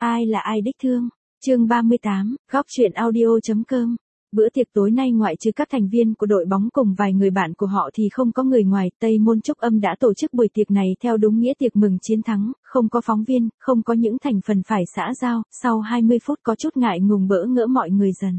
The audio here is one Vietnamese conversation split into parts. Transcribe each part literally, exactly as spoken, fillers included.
Ai là ai đích thương? Chương ba mươi tám, góc truyện audio.com. Bữa tiệc tối nay ngoại trừ các thành viên của đội bóng cùng vài người bạn của họ thì không có người ngoài. Tây Môn Trúc Âm đã tổ chức buổi tiệc này theo đúng nghĩa tiệc mừng chiến thắng, không có phóng viên, không có những thành phần phải xã giao. Sau hai mươi phút có chút ngại ngùng bỡ ngỡ mọi người dần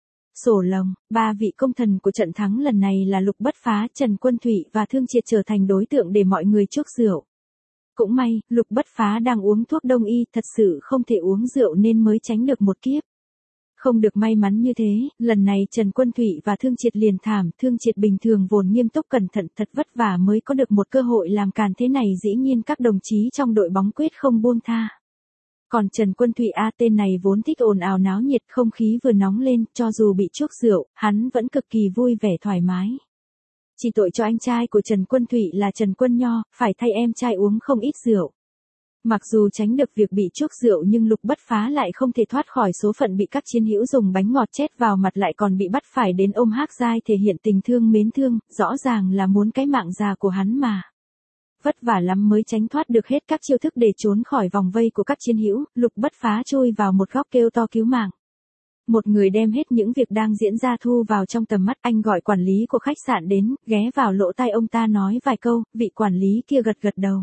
sổ lồng. Ba vị công thần của trận thắng lần này là Lục Bất Phá, Trần Quân Thụy và Thương Triệt trở thành đối tượng để mọi người chuốc rượu. Cũng may, Lục Bất Phá đang uống thuốc đông y, thật sự không thể uống rượu nên mới tránh được một kiếp. Không được may mắn như thế, lần này Trần Quân Thụy và Thương Triệt liền thảm. Thương Triệt bình thường vốn nghiêm túc cẩn thận, thật vất vả mới có được một cơ hội làm càn thế này, dĩ nhiên các đồng chí trong đội bóng quyết không buông tha. Còn Trần Quân Thụy a tên này vốn thích ồn ào náo nhiệt, không khí vừa nóng lên, cho dù bị chuốc rượu, hắn vẫn cực kỳ vui vẻ thoải mái. Chỉ tội cho anh trai của Trần Quân Thụy là Trần Quân Nho, phải thay em trai uống không ít rượu. Mặc dù tránh được việc bị chuốc rượu nhưng Lục Bất Phá lại không thể thoát khỏi số phận bị các chiến hữu dùng bánh ngọt chét vào mặt, lại còn bị bắt phải đến ôm Hắc Giai thể hiện tình thương mến thương, rõ ràng là muốn cái mạng già của hắn mà. Vất vả lắm mới tránh thoát được hết các chiêu thức để trốn khỏi vòng vây của các chiến hữu, Lục Bất Phá chui vào một góc kêu to cứu mạng. Một người đem hết những việc đang diễn ra thu vào trong tầm mắt, anh gọi quản lý của khách sạn đến, ghé vào lỗ tai ông ta nói vài câu, vị quản lý kia gật gật đầu.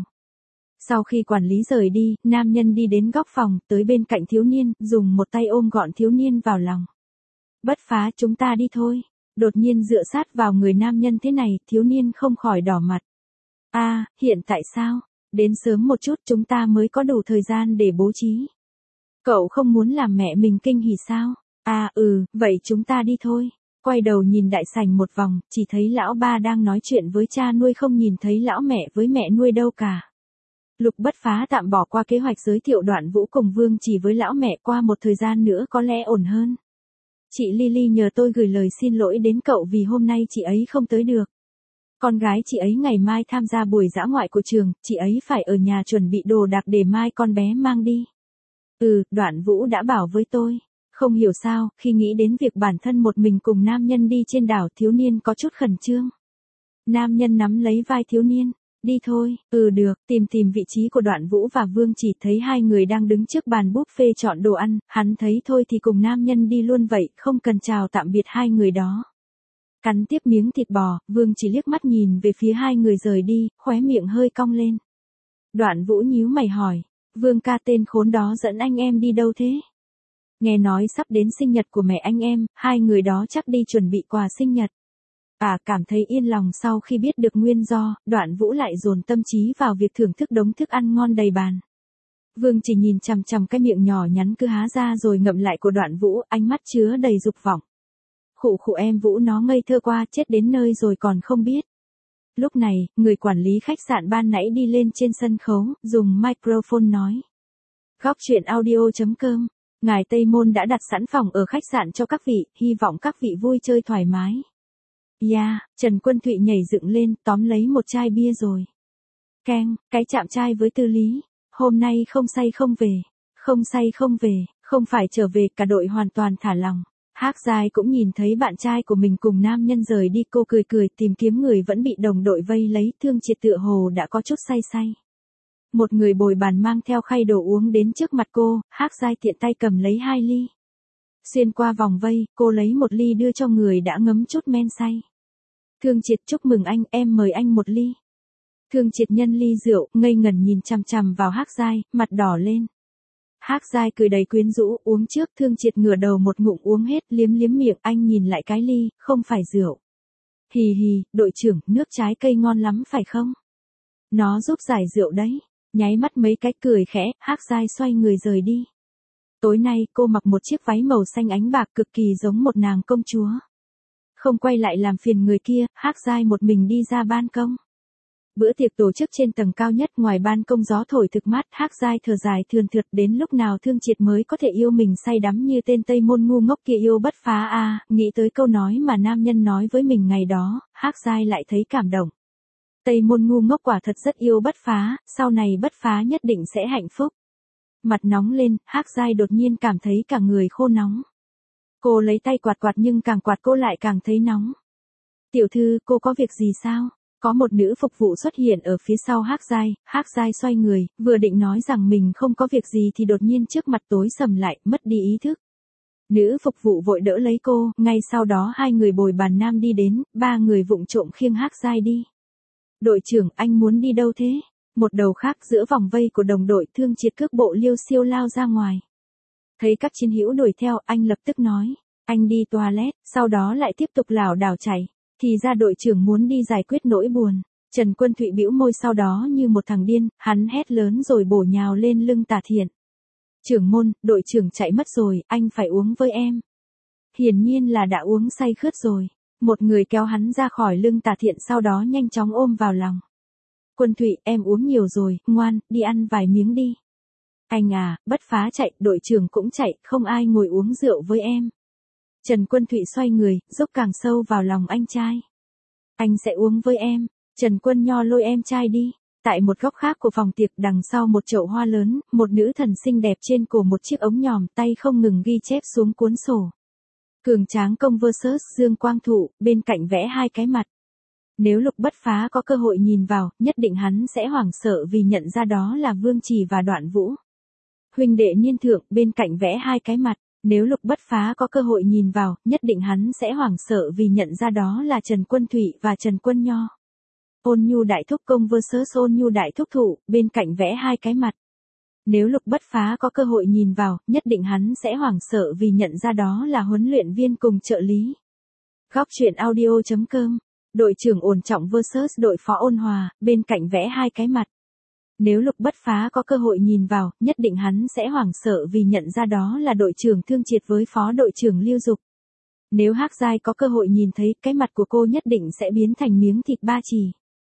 Sau khi quản lý rời đi, nam nhân đi đến góc phòng, tới bên cạnh thiếu niên, dùng một tay ôm gọn thiếu niên vào lòng. Bất Phá, chúng ta đi thôi. Đột nhiên dựa sát vào người nam nhân thế này, thiếu niên không khỏi đỏ mặt. A, à, hiện tại sao? Đến sớm một chút chúng ta mới có đủ thời gian để bố trí. Cậu không muốn làm mẹ mình kinh hỉ sao? À ừ, vậy chúng ta đi thôi. Quay đầu nhìn đại sảnh một vòng, chỉ thấy lão ba đang nói chuyện với cha nuôi, không nhìn thấy lão mẹ với mẹ nuôi đâu cả. Lục Bất Phá tạm bỏ qua kế hoạch giới thiệu Đoạn Vũ cùng Vương Chỉ với lão mẹ, qua một thời gian nữa có lẽ ổn hơn. Chị Lily nhờ tôi gửi lời xin lỗi đến cậu vì hôm nay chị ấy không tới được. Con gái chị ấy ngày mai tham gia buổi dã ngoại của trường, chị ấy phải ở nhà chuẩn bị đồ đạc để mai con bé mang đi. Ừ, Đoạn Vũ đã bảo với tôi. Không hiểu sao, khi nghĩ đến việc bản thân một mình cùng nam nhân đi trên đảo, thiếu niên có chút khẩn trương. Nam nhân nắm lấy vai thiếu niên. Đi thôi, ừ được, tìm tìm vị trí của Đoạn Vũ và Vương Chỉ, thấy hai người đang đứng trước bàn buffet chọn đồ ăn, hắn thấy thôi thì cùng nam nhân đi luôn vậy, không cần chào tạm biệt hai người đó. Cắn tiếp miếng thịt bò, Vương Chỉ liếc mắt nhìn về phía hai người rời đi, khóe miệng hơi cong lên. Đoạn Vũ nhíu mày hỏi, Vương ca, tên khốn đó dẫn anh em đi đâu thế? Nghe nói sắp đến sinh nhật của mẹ anh em, hai người đó chắc đi chuẩn bị quà sinh nhật. À, cảm thấy yên lòng sau khi biết được nguyên do, Đoạn Vũ lại dồn tâm trí vào việc thưởng thức đống thức ăn ngon đầy bàn. Vương Chỉ nhìn chằm chằm cái miệng nhỏ nhắn cứ há ra rồi ngậm lại của Đoạn Vũ, ánh mắt chứa đầy dục vọng. Khụ khụ, em Vũ nó ngây thơ quá, chết đến nơi rồi còn không biết. Lúc này, người quản lý khách sạn ban nãy đi lên trên sân khấu, dùng microphone nói. Góc truyện audio.com, ngài Tây Môn đã đặt sẵn phòng ở khách sạn cho các vị, hy vọng các vị vui chơi thoải mái. Yeah, Trần Quân Thụy nhảy dựng lên, tóm lấy một chai bia rồi. Keng, cái chạm chai với Tư Lý. Hôm nay không say không về. Không say không về, không phải trở về, cả đội hoàn toàn thả lòng. Hắc Giai cũng nhìn thấy bạn trai của mình cùng nam nhân rời đi, cô cười cười tìm kiếm người vẫn bị đồng đội vây lấy. Thương Triệt tựa hồ đã có chút say say. Một người bồi bàn mang theo khay đồ uống đến trước mặt cô, Hắc Giai tiện tay cầm lấy hai ly. Xuyên qua vòng vây, cô lấy một ly đưa cho người đã ngấm chút men say. Thương Triệt, chúc mừng anh, em mời anh một ly. Thương Triệt nhân ly rượu, ngây ngẩn nhìn chằm chằm vào Hắc Giai, mặt đỏ lên. Hắc Giai cười đầy quyến rũ, uống trước. Thương Triệt ngửa đầu một ngụm uống hết, liếm liếm miệng, anh nhìn lại cái ly, không phải rượu. Hì hì, đội trưởng, nước trái cây ngon lắm phải không? Nó giúp giải rượu đấy. Nháy mắt mấy cái cười khẽ, Hắc Giai xoay người rời đi. Tối nay, cô mặc một chiếc váy màu xanh ánh bạc cực kỳ giống một nàng công chúa. Không quay lại làm phiền người kia, Hắc Giai một mình đi ra ban công. Bữa tiệc tổ chức trên tầng cao nhất, ngoài ban công gió thổi thực mát, Hắc Giai thở dài thườn thượt, đến lúc nào Thương Triệt mới có thể yêu mình say đắm như tên Tây Môn ngu ngốc kia yêu Bất Phá a. À, nghĩ tới câu nói mà nam nhân nói với mình ngày đó, Hắc Giai lại thấy cảm động. Tây Môn ngu ngốc quả thật rất yêu Bất Phá, sau này Bất Phá nhất định sẽ hạnh phúc. Mặt nóng lên, Hắc Giai đột nhiên cảm thấy cả người khô nóng. Cô lấy tay quạt quạt nhưng càng quạt cô lại càng thấy nóng. Tiểu thư, cô có việc gì sao? Có một nữ phục vụ xuất hiện ở phía sau Hắc Giai, Hắc Giai xoay người, vừa định nói rằng mình không có việc gì thì đột nhiên trước mặt tối sầm lại, mất đi ý thức. Nữ phục vụ vội đỡ lấy cô, ngay sau đó hai người bồi bàn nam đi đến, ba người vụng trộm khiêng Hắc Giai đi. Đội trưởng, anh muốn đi đâu thế? Một đầu khác giữa vòng vây của đồng đội Thương Triệt cước bộ liêu xiêu lao ra ngoài. Thấy các chiến hữu đuổi theo, anh lập tức nói, anh đi toilet, sau đó lại tiếp tục lảo đảo chạy. Thì ra đội trưởng muốn đi giải quyết nỗi buồn. Trần Quân Thụy bĩu môi sau đó như một thằng điên, hắn hét lớn rồi bổ nhào lên lưng Tả Thiện. Trưởng môn, đội trưởng chạy mất rồi, anh phải uống với em. Hiển nhiên là đã uống say khướt rồi. Một người kéo hắn ra khỏi lưng Tả Thiện sau đó nhanh chóng ôm vào lòng. Quân Thụy, em uống nhiều rồi, ngoan, đi ăn vài miếng đi. Anh à, bất phá chạy, đội trưởng cũng chạy, không ai ngồi uống rượu với em. Trần Quân Thụy xoay người, dốc càng sâu vào lòng anh trai. Anh sẽ uống với em. Trần Quân Nho lôi em trai đi. Tại một góc khác của phòng tiệc đằng sau một chậu hoa lớn, một nữ thần xinh đẹp trên cổ một chiếc ống nhòm tay không ngừng ghi chép xuống cuốn sổ. Cường Tráng Công versus Dương Quang Thụ, bên cạnh vẽ hai cái mặt. Nếu Lục Bất Phá có cơ hội nhìn vào, nhất định hắn sẽ hoảng sợ vì nhận ra đó là Vương Trì và Đoạn Vũ. Huynh đệ niên thượng, bên cạnh vẽ hai cái mặt. Nếu Lục Bất Phá có cơ hội nhìn vào, nhất định hắn sẽ hoảng sợ vì nhận ra đó là Trần Quân Thụy và Trần Quân Nho. Ôn Nhu Đại Thúc Công versus Ôn Nhu Đại Thúc Thụ, bên cạnh vẽ hai cái mặt. Nếu Lục Bất Phá có cơ hội nhìn vào, nhất định hắn sẽ hoảng sợ vì nhận ra đó là huấn luyện viên cùng trợ lý. Góc truyện audio chấm com. Đội trưởng Ổn Trọng versus đội phó Ôn Hòa, bên cạnh vẽ hai cái mặt. Nếu Lục Bất Phá có cơ hội nhìn vào, nhất định hắn sẽ hoảng sợ vì nhận ra đó là đội trưởng Thương Triệt với phó đội trưởng Lưu Dục. Nếu Hắc Giai có cơ hội nhìn thấy, cái mặt của cô nhất định sẽ biến thành miếng thịt ba chỉ.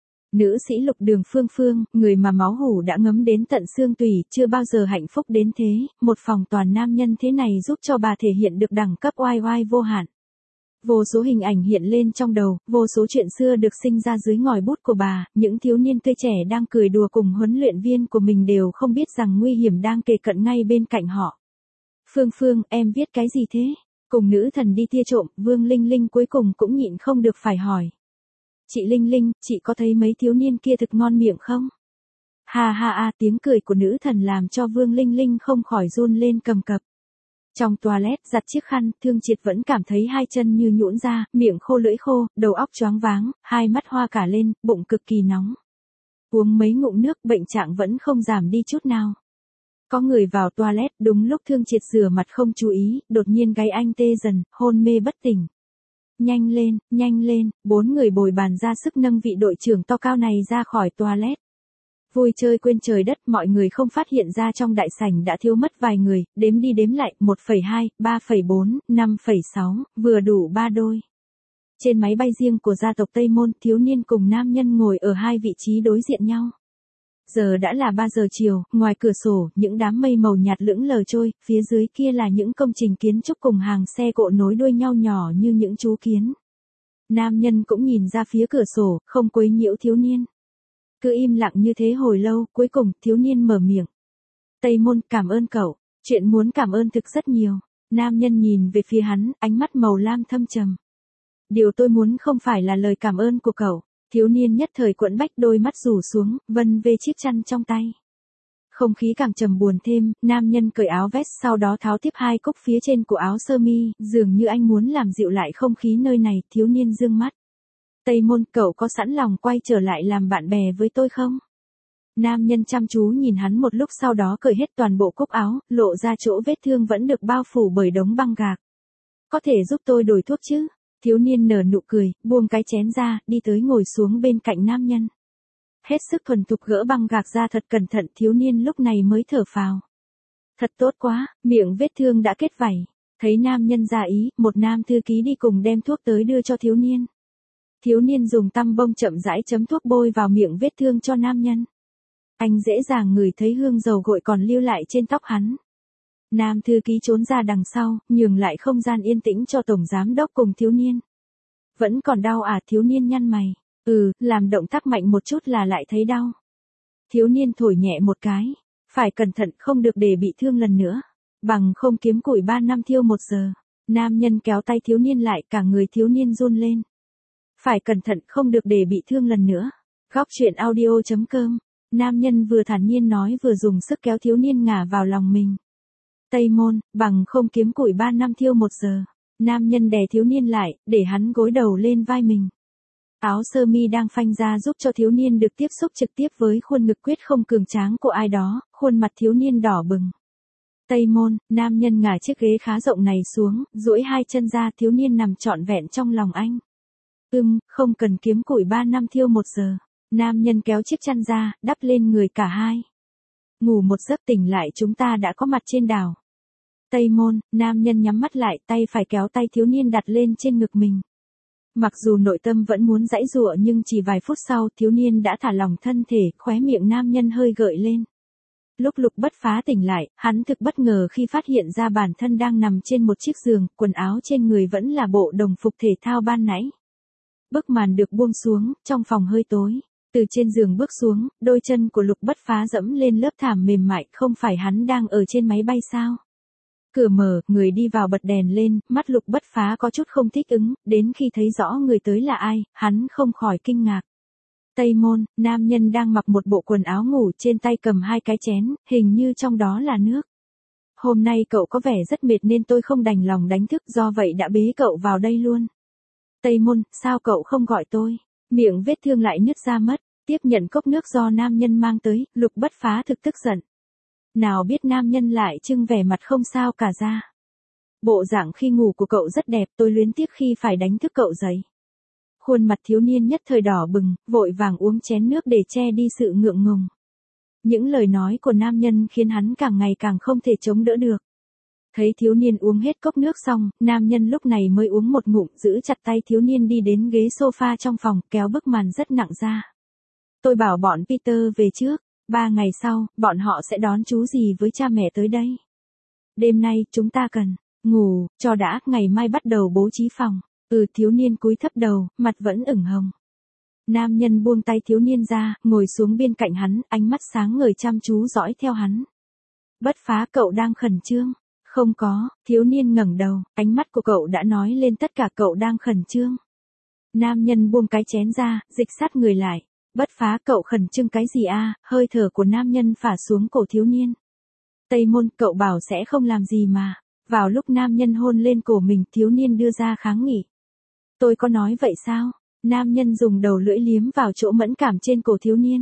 Nữ sĩ Lục Đường Phương Phương, người mà máu hủ đã ngấm đến tận xương tủy, chưa bao giờ hạnh phúc đến thế, một phòng toàn nam nhân thế này giúp cho bà thể hiện được đẳng cấp oai oai vô hạn. Vô số hình ảnh hiện lên trong đầu, vô số chuyện xưa được sinh ra dưới ngòi bút của bà, những thiếu niên tươi trẻ đang cười đùa cùng huấn luyện viên của mình đều không biết rằng nguy hiểm đang kề cận ngay bên cạnh họ. Phương Phương, em viết cái gì thế? Cùng nữ thần đi tia trộm, Vương Linh Linh cuối cùng cũng nhịn không được phải hỏi. Chị Linh Linh, chị có thấy mấy thiếu niên kia thực ngon miệng không? Ha ha ha, tiếng cười của nữ thần làm cho Vương Linh Linh không khỏi run lên cầm cập. Trong toilet giặt chiếc khăn, Thương Triệt vẫn cảm thấy hai chân như nhũn ra, miệng khô lưỡi khô, đầu óc choáng váng, hai mắt hoa cả lên, bụng cực kỳ nóng. Uống mấy ngụm nước, bệnh trạng vẫn không giảm đi chút nào. Có người vào toilet, đúng lúc Thương Triệt rửa mặt không chú ý, đột nhiên gáy anh tê dần, hôn mê bất tỉnh. Nhanh lên, nhanh lên, bốn người bồi bàn ra sức nâng vị đội trưởng to cao này ra khỏi toilet. Vui chơi quên trời đất, mọi người không phát hiện ra trong đại sảnh đã thiếu mất vài người, đếm đi đếm lại, một phẩy hai, ba phẩy bốn, năm phẩy sáu, vừa đủ ba đôi. Trên máy bay riêng của gia tộc Tây Môn, thiếu niên cùng nam nhân ngồi ở hai vị trí đối diện nhau. Giờ đã là ba giờ chiều, ngoài cửa sổ, những đám mây màu nhạt lững lờ trôi, phía dưới kia là những công trình kiến trúc cùng hàng xe cộ nối đuôi nhau nhỏ như những chú kiến. Nam nhân cũng nhìn ra phía cửa sổ, không quấy nhiễu thiếu niên. Cứ im lặng như thế hồi lâu, cuối cùng, thiếu niên mở miệng. Tây Môn, cảm ơn cậu, chuyện muốn cảm ơn thực rất nhiều. Nam nhân nhìn về phía hắn, ánh mắt màu lam thâm trầm. Điều tôi muốn không phải là lời cảm ơn của cậu. Thiếu niên nhất thời quẫn bách, đôi mắt rủ xuống, vân về chiếc chăn trong tay. Không khí càng trầm buồn thêm, nam nhân cởi áo vest sau đó tháo tiếp hai cúc phía trên của áo sơ mi, dường như anh muốn làm dịu lại không khí nơi này, thiếu niên dương mắt. Tây Môn, cậu có sẵn lòng quay trở lại làm bạn bè với tôi không? Nam nhân chăm chú nhìn hắn một lúc sau đó cởi hết toàn bộ cúc áo, lộ ra chỗ vết thương vẫn được bao phủ bởi đống băng gạc. Có thể giúp tôi đổi thuốc chứ? Thiếu niên nở nụ cười, buông cái chén ra, đi tới ngồi xuống bên cạnh nam nhân. Hết sức thuần thục gỡ băng gạc ra thật cẩn thận, thiếu niên lúc này mới thở phào. Thật tốt quá, miệng vết thương đã kết vảy. Thấy nam nhân ra ý, một nam thư ký đi cùng đem thuốc tới đưa cho thiếu niên. Thiếu niên dùng tăm bông chậm rãi chấm thuốc bôi vào miệng vết thương cho nam nhân. Anh dễ dàng ngửi thấy hương dầu gội còn lưu lại trên tóc hắn. Nam thư ký trốn ra đằng sau, nhường lại không gian yên tĩnh cho tổng giám đốc cùng thiếu niên. Vẫn còn đau à? Thiếu niên nhăn mày. Ừ, làm động tác mạnh một chút là lại thấy đau. Thiếu niên thổi nhẹ một cái. Phải cẩn thận, không được để bị thương lần nữa. Bằng không kiếm củi ba năm thiêu một giờ. Nam nhân kéo tay thiếu niên lại, cả người thiếu niên run lên. Phải cẩn thận không được để bị thương lần nữa. Góc truyện audio chấm com. Nam nhân vừa thản nhiên nói vừa dùng sức kéo thiếu niên ngả vào lòng mình. Tây môn, bằng không kiếm củi ba năm thiêu một giờ. Nam nhân đè thiếu niên lại, để hắn gối đầu lên vai mình. Áo sơ mi đang phanh ra giúp cho thiếu niên được tiếp xúc trực tiếp với khuôn ngực quyết không cường tráng của ai đó, khuôn mặt thiếu niên đỏ bừng. Tây môn, nam nhân ngả chiếc ghế khá rộng này xuống, duỗi hai chân ra, thiếu niên nằm trọn vẹn trong lòng anh. Ừm, không cần kiếm củi ba năm thiêu một giờ. Nam nhân kéo chiếc chăn ra, đắp lên người cả hai. Ngủ một giấc tỉnh lại chúng ta đã có mặt trên đảo. Tây môn, nam nhân nhắm mắt lại, tay phải kéo tay thiếu niên đặt lên trên ngực mình. Mặc dù nội tâm vẫn muốn giãy giụa nhưng chỉ vài phút sau thiếu niên đã thả lỏng thân thể, khóe miệng nam nhân hơi gợi lên. Lúc Lục Bất Phá tỉnh lại, hắn thực bất ngờ khi phát hiện ra bản thân đang nằm trên một chiếc giường, quần áo trên người vẫn là bộ đồng phục thể thao ban nãy. Bức màn được buông xuống, trong phòng hơi tối. Từ trên giường bước xuống, đôi chân của Lục Bất Phá dẫm lên lớp thảm mềm mại, không phải hắn đang ở trên máy bay sao? Cửa mở, người đi vào bật đèn lên, mắt Lục Bất Phá có chút không thích ứng, đến khi thấy rõ người tới là ai, hắn không khỏi kinh ngạc. Tây môn, nam nhân đang mặc một bộ quần áo ngủ, trên tay cầm hai cái chén, hình như trong đó là nước. Hôm nay cậu có vẻ rất mệt nên tôi không đành lòng đánh thức, do vậy đã bế cậu vào đây luôn. Tây môn, sao cậu không gọi tôi? Miệng vết thương lại nứt ra mất, tiếp nhận cốc nước do nam nhân mang tới, Lục Bất Phá thực tức giận. Nào biết nam nhân lại trưng vẻ mặt không sao cả ra. Bộ dạng khi ngủ của cậu rất đẹp, tôi luyến tiếc khi phải đánh thức cậu dậy. Khuôn mặt thiếu niên nhất thời đỏ bừng, vội vàng uống chén nước để che đi sự ngượng ngùng. Những lời nói của nam nhân khiến hắn càng ngày càng không thể chống đỡ được. Thấy thiếu niên uống hết cốc nước xong, nam nhân lúc này mới uống một ngụm, giữ chặt tay thiếu niên đi đến ghế sofa trong phòng, kéo bức màn rất nặng ra. Tôi bảo bọn Peter về trước, ba ngày sau, bọn họ sẽ đón chú gì với cha mẹ tới đây. Đêm nay, chúng ta cần ngủ, cho đã, ngày mai bắt đầu bố trí phòng. Ừ, thiếu niên cúi thấp đầu, mặt vẫn ửng hồng. Nam nhân buông tay thiếu niên ra, ngồi xuống bên cạnh hắn, ánh mắt sáng ngời chăm chú dõi theo hắn. Bất Phá, cậu đang khẩn trương. Không có, thiếu niên ngẩng đầu, ánh mắt của cậu đã nói lên tất cả, cậu đang khẩn trương. Nam nhân buông cái chén ra, dịch sát người lại. Bất Phá, cậu khẩn trương cái gì a? Hơi thở của nam nhân phả xuống cổ thiếu niên. Tây môn, cậu bảo sẽ không làm gì mà. Vào lúc nam nhân hôn lên cổ mình, thiếu niên đưa ra kháng nghị. Tôi có nói vậy sao? Nam nhân dùng đầu lưỡi liếm vào chỗ mẫn cảm trên cổ thiếu niên.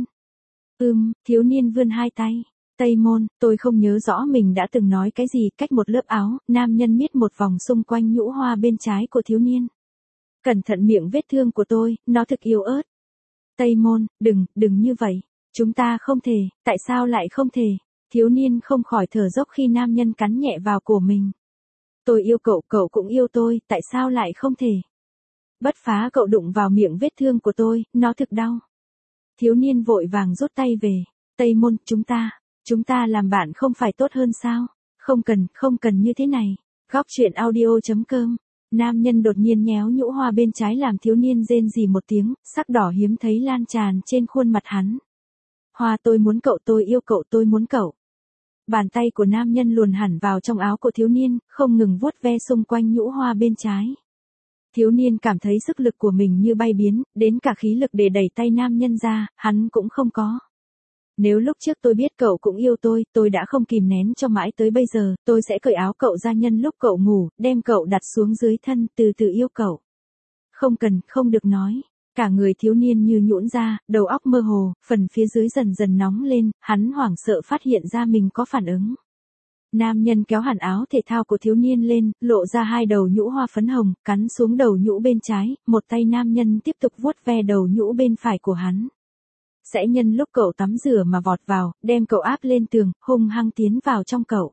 Ừm, thiếu niên vươn hai tay. Tây môn, tôi không nhớ rõ mình đã từng nói cái gì, cách một lớp áo, nam nhân miết một vòng xung quanh nhũ hoa bên trái của thiếu niên. Cẩn thận miệng vết thương của tôi, nó thực yếu ớt. Tây môn, đừng, đừng như vậy. Chúng ta không thể, tại sao lại không thể? Thiếu niên không khỏi thở dốc khi nam nhân cắn nhẹ vào cổ mình. Tôi yêu cậu, cậu cũng yêu tôi, tại sao lại không thể? Bất Phá, cậu đụng vào miệng vết thương của tôi, nó thực đau. Thiếu niên vội vàng rút tay về. Tây môn, chúng ta, chúng ta làm bạn không phải tốt hơn sao? Không cần, không cần như thế này. Góc truyện audio chấm com. Nam nhân đột nhiên nhéo nhũ hoa bên trái làm thiếu niên rên rỉ một tiếng, sắc đỏ hiếm thấy lan tràn trên khuôn mặt hắn. Hoa, tôi muốn cậu, tôi yêu cậu, tôi muốn cậu. Bàn tay của nam nhân luồn hẳn vào trong áo của thiếu niên, không ngừng vuốt ve xung quanh nhũ hoa bên trái. Thiếu niên cảm thấy sức lực của mình như bay biến, đến cả khí lực để đẩy tay nam nhân ra, hắn cũng không có. Nếu lúc trước tôi biết cậu cũng yêu tôi, tôi đã không kìm nén cho mãi tới bây giờ, tôi sẽ cởi áo cậu ra nhân lúc cậu ngủ, đem cậu đặt xuống dưới thân, từ từ yêu cậu. Không cần, không được nói. Cả người thiếu niên như nhũn ra, đầu óc mơ hồ, phần phía dưới dần dần nóng lên, hắn hoảng sợ phát hiện ra mình có phản ứng. Nam nhân kéo hẳn áo thể thao của thiếu niên lên, lộ ra hai đầu nhũ hoa phấn hồng, cắn xuống đầu nhũ bên trái, một tay nam nhân tiếp tục vuốt ve đầu nhũ bên phải của hắn. Sẽ nhân lúc cậu tắm rửa mà vọt vào, đem cậu áp lên tường, hung hăng tiến vào trong cậu.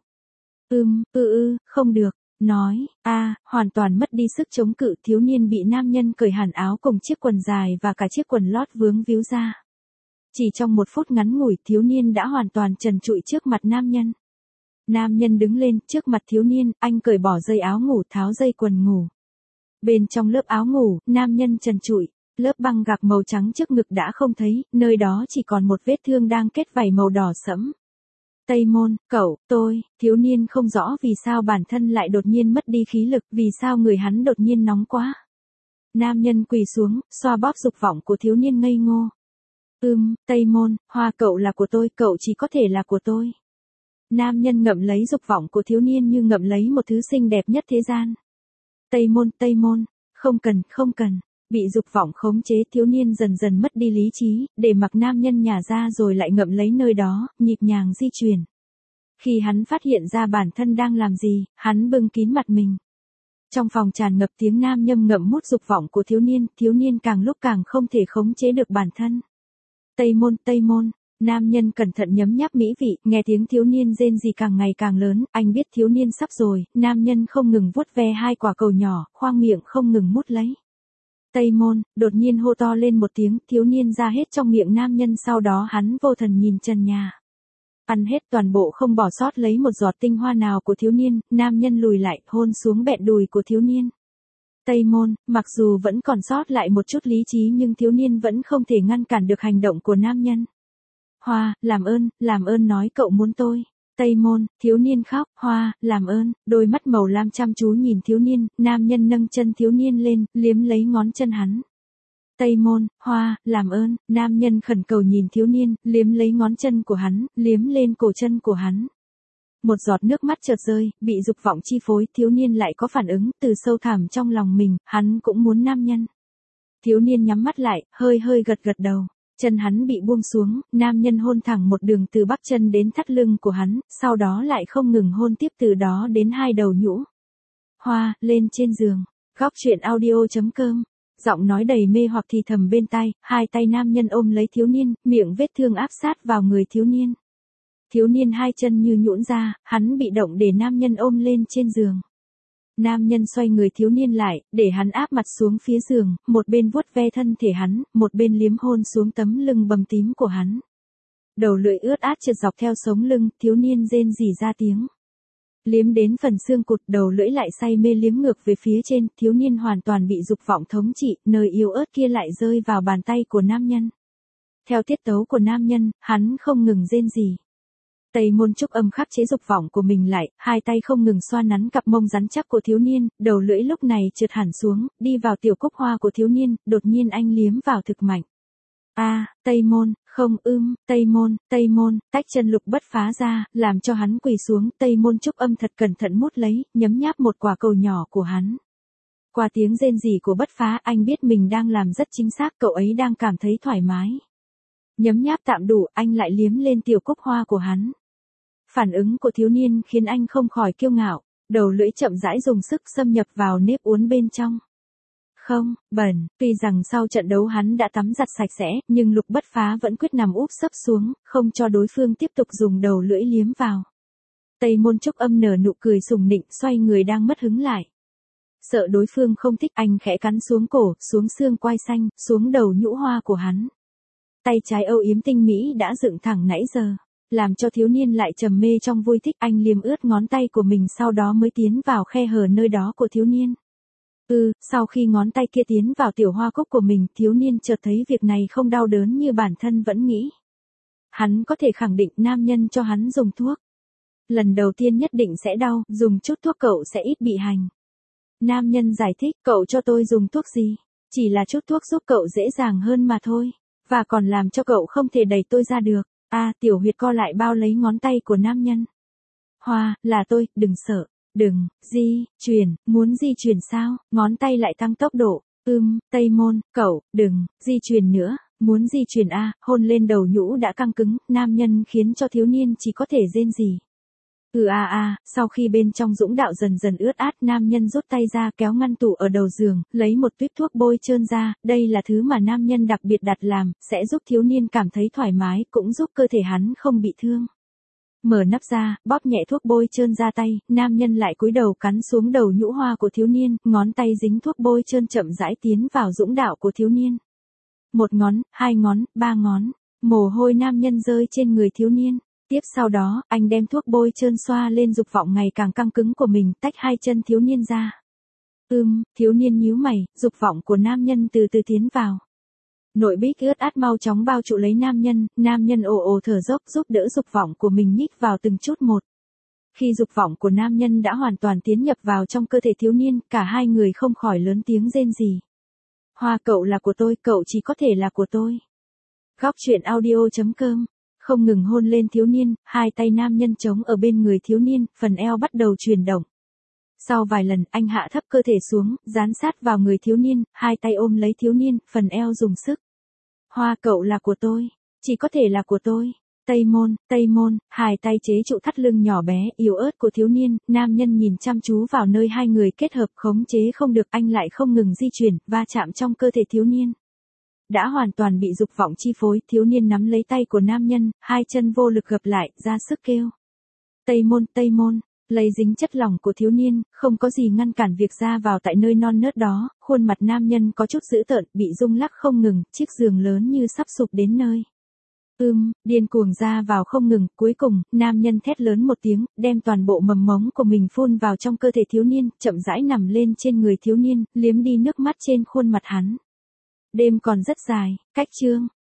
Ưm, ư ư, không được, nói, a, hoàn toàn mất đi sức chống cự, thiếu niên bị nam nhân cởi hẳn áo cùng chiếc quần dài và cả chiếc quần lót vướng víu ra. Chỉ trong một phút ngắn ngủi, thiếu niên đã hoàn toàn trần trụi trước mặt nam nhân. Nam nhân đứng lên, trước mặt thiếu niên, anh cởi bỏ dây áo ngủ, tháo dây quần ngủ. Bên trong lớp áo ngủ, nam nhân trần trụi, lớp băng gạc màu trắng trước ngực đã không thấy, nơi đó chỉ còn một vết thương đang kết vảy màu đỏ sẫm. Tây môn, cậu, tôi, thiếu niên không rõ vì sao bản thân lại đột nhiên mất đi khí lực, vì sao người hắn đột nhiên nóng quá. Nam nhân quỳ xuống, xoa bóp dục vọng của thiếu niên ngây ngô. Ưm, Tây Môn, Hoa cậu là của tôi, cậu chỉ có thể là của tôi. Nam nhân ngậm lấy dục vọng của thiếu niên như ngậm lấy một thứ xinh đẹp nhất thế gian. Tây Môn, Tây Môn, không cần, không cần. Bị dục vọng khống chế, thiếu niên dần dần mất đi lý trí, để mặc nam nhân nhả ra rồi lại ngậm lấy nơi đó, nhịp nhàng di chuyển. Khi hắn phát hiện ra bản thân đang làm gì, hắn bưng kín mặt mình. Trong phòng tràn ngập tiếng nam nhâm ngậm mút dục vọng của thiếu niên, thiếu niên càng lúc càng không thể khống chế được bản thân. Tây Môn, Tây Môn, nam nhân cẩn thận nhấm nháp mỹ vị, nghe tiếng thiếu niên rên rỉ càng ngày càng lớn, anh biết thiếu niên sắp rồi, nam nhân không ngừng vuốt ve hai quả cầu nhỏ, khoang miệng không ngừng mút lấy. Tây Môn, đột nhiên hô to lên một tiếng, thiếu niên ra hết trong miệng nam nhân, sau đó hắn vô thần nhìn trần nhà. Ăn hết toàn bộ không bỏ sót lấy một giọt tinh hoa nào của thiếu niên, nam nhân lùi lại, hôn xuống bẹn đùi của thiếu niên. Tây Môn, mặc dù vẫn còn sót lại một chút lý trí nhưng thiếu niên vẫn không thể ngăn cản được hành động của nam nhân. Hoa, làm ơn, làm ơn nói cậu muốn tôi. Tây Môn, thiếu niên khóc, Hoa, làm ơn, đôi mắt màu lam chăm chú nhìn thiếu niên, nam nhân nâng chân thiếu niên lên, liếm lấy ngón chân hắn. Tây Môn, Hoa, làm ơn, nam nhân khẩn cầu nhìn thiếu niên, liếm lấy ngón chân của hắn, liếm lên cổ chân của hắn. Một giọt nước mắt chợt rơi, bị dục vọng chi phối, thiếu niên lại có phản ứng, từ sâu thẳm trong lòng mình, hắn cũng muốn nam nhân. Thiếu niên nhắm mắt lại, hơi hơi gật gật đầu. Chân hắn bị buông xuống, nam nhân hôn thẳng một đường từ bắp chân đến thắt lưng của hắn, sau đó lại không ngừng hôn tiếp từ đó đến hai đầu nhũ. Hoa, lên trên giường. Góc truyện audio chấm com. Giọng nói đầy mê hoặc thì thầm bên tai, hai tay nam nhân ôm lấy thiếu niên, miệng vết thương áp sát vào người thiếu niên. Thiếu niên hai chân như nhũn ra, hắn bị động để nam nhân ôm lên trên giường. Nam nhân xoay người thiếu niên lại, để hắn áp mặt xuống phía giường, một bên vuốt ve thân thể hắn, một bên liếm hôn xuống tấm lưng bầm tím của hắn. Đầu lưỡi ướt át trượt dọc theo sống lưng, thiếu niên rên rỉ ra tiếng. Liếm đến phần xương cụt, đầu lưỡi lại say mê liếm ngược về phía trên, thiếu niên hoàn toàn bị dục vọng thống trị, nơi yếu ớt kia lại rơi vào bàn tay của nam nhân. Theo tiết tấu của nam nhân, hắn không ngừng rên rỉ. Tây Môn Trúc Âm khắc chế dục vọng của mình lại, hai tay không ngừng xoa nắn cặp mông rắn chắc của thiếu niên, đầu lưỡi lúc này trượt hẳn xuống, đi vào tiểu cúc hoa của thiếu niên, đột nhiên anh liếm vào thực mạnh. A, à, Tây Môn, không ưm, Tây Môn, Tây Môn, tách chân Lục Bất Phá ra, làm cho hắn quỳ xuống, Tây Môn Trúc Âm thật cẩn thận mút lấy, nhấm nháp một quả cầu nhỏ của hắn. Qua tiếng rên rỉ của Bất Phá, anh biết mình đang làm rất chính xác, cậu ấy đang cảm thấy thoải mái. Nhấm nháp tạm đủ, anh lại liếm lên tiểu cúc hoa của hắn. Phản ứng của thiếu niên khiến anh không khỏi kiêu ngạo, đầu lưỡi chậm rãi dùng sức xâm nhập vào nếp uốn bên trong. Không, bẩn, tuy rằng sau trận đấu hắn đã tắm giặt sạch sẽ, nhưng Lục Bất Phá vẫn quyết nằm úp sấp xuống, không cho đối phương tiếp tục dùng đầu lưỡi liếm vào. Tây Môn Trúc Âm nở nụ cười sùng nịnh, xoay người đang mất hứng lại. Sợ đối phương không thích, anh khẽ cắn xuống cổ, xuống xương quai xanh, xuống đầu nhũ hoa của hắn. Tay trái âu yếm tinh mỹ đã dựng thẳng nãy giờ, làm cho thiếu niên lại trầm mê trong vui thích, anh liếm ướt ngón tay của mình sau đó mới tiến vào khe hở nơi đó của thiếu niên. Ừ, sau khi ngón tay kia tiến vào tiểu hoa cúc của mình, thiếu niên chợt thấy việc này không đau đớn như bản thân vẫn nghĩ. Hắn có thể khẳng định nam nhân cho hắn dùng thuốc. Lần đầu tiên nhất định sẽ đau, dùng chút thuốc cậu sẽ ít bị hành. Nam nhân giải thích, cậu cho tôi dùng thuốc gì? Chỉ là chút thuốc giúp cậu dễ dàng hơn mà thôi. Và còn làm cho cậu không thể đẩy tôi ra được. A, à, tiểu huyệt co lại bao lấy ngón tay của nam nhân. Hoa, là tôi, đừng sợ. Đừng, di, chuyển, muốn di chuyển sao? Ngón tay lại tăng tốc độ. Ưm, Tây Môn, cậu, đừng, di chuyển nữa. Muốn di chuyển a, à, hôn lên đầu nhũ đã căng cứng, nam nhân khiến cho thiếu niên chỉ có thể rên rỉ. Ừ a à a, à, sau khi bên trong dũng đạo dần dần ướt át, nam nhân rút tay ra kéo ngăn tủ ở đầu giường, lấy một tuyếp thuốc bôi trơn ra, đây là thứ mà nam nhân đặc biệt đặt làm, sẽ giúp thiếu niên cảm thấy thoải mái, cũng giúp cơ thể hắn không bị thương. Mở nắp ra, bóp nhẹ thuốc bôi trơn ra tay, nam nhân lại cúi đầu cắn xuống đầu nhũ hoa của thiếu niên, ngón tay dính thuốc bôi trơn chậm rãi tiến vào dũng đạo của thiếu niên. Một ngón, hai ngón, ba ngón, mồ hôi nam nhân rơi trên người thiếu niên. Tiếp sau đó, anh đem thuốc bôi trơn xoa lên dục vọng ngày càng căng cứng của mình, tách hai chân thiếu niên ra. Ưm, thiếu niên nhíu mày, dục vọng của nam nhân từ từ tiến vào. Nội bích ướt át mau chóng bao trụ lấy nam nhân, nam nhân ồ ồ thở dốc giúp đỡ dục vọng của mình nhích vào từng chút một. Khi dục vọng của nam nhân đã hoàn toàn tiến nhập vào trong cơ thể thiếu niên, cả hai người không khỏi lớn tiếng rên rỉ. Hoa cậu là của tôi, cậu chỉ có thể là của tôi. Góc truyện audio chấm com. Không ngừng hôn lên thiếu niên, hai tay nam nhân chống ở bên người thiếu niên, phần eo bắt đầu chuyển động. Sau vài lần, anh hạ thấp cơ thể xuống, dán sát vào người thiếu niên, hai tay ôm lấy thiếu niên, phần eo dùng sức. Hoa cậu là của tôi, chỉ có thể là của tôi. Tây môn, tây môn, hai tay chế trụ thắt lưng nhỏ bé, yếu ớt của thiếu niên, nam nhân nhìn chăm chú vào nơi hai người kết hợp khống chế không được, anh lại không ngừng di chuyển, va chạm trong cơ thể thiếu niên. Đã hoàn toàn bị dục vọng chi phối, thiếu niên nắm lấy tay của nam nhân, hai chân vô lực gập lại, ra sức kêu. Tây môn, tây môn, lấy dính chất lỏng của thiếu niên, không có gì ngăn cản việc ra vào tại nơi non nớt đó, khuôn mặt nam nhân có chút dữ tợn, bị rung lắc không ngừng, chiếc giường lớn như sắp sụp đến nơi. Ưm, điên cuồng ra vào không ngừng, cuối cùng, nam nhân thét lớn một tiếng, đem toàn bộ mầm mống của mình phun vào trong cơ thể thiếu niên, chậm rãi nằm lên trên người thiếu niên, liếm đi nước mắt trên khuôn mặt hắn. Đêm còn rất dài, cách chương.